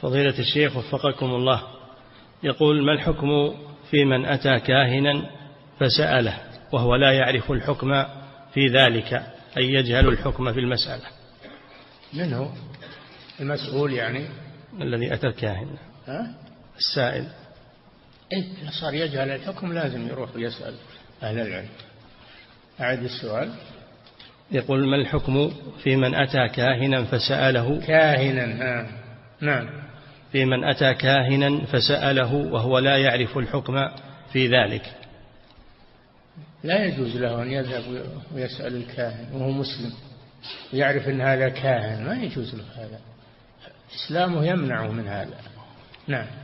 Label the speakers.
Speaker 1: فضيلة الشيخ وفقكم الله، يقول: ما الحكم في من أتى كاهنا فسأله وهو لا يعرف الحكم في ذلك، أي يجهل الحكم في المسألة؟
Speaker 2: من هو المسؤول يعني؟
Speaker 1: الذي أتى الكاهن، السائل.
Speaker 2: إذا صار يجهل الحكم لازم يروح يسأل أهل العلم. أعد السؤال.
Speaker 1: يقول: ما الحكم في من أتى كاهنا فسأله؟
Speaker 2: كاهنا، نعم.
Speaker 1: في من أتى كاهنا فسأله وهو لا يعرف الحكم في ذلك.
Speaker 2: لا يجوز له أن يذهب ويسأل الكاهن وهو مسلم ويعرف أن هذا كاهن، ما يجوز له هذا، إسلامه يمنعه من هذا. نعم.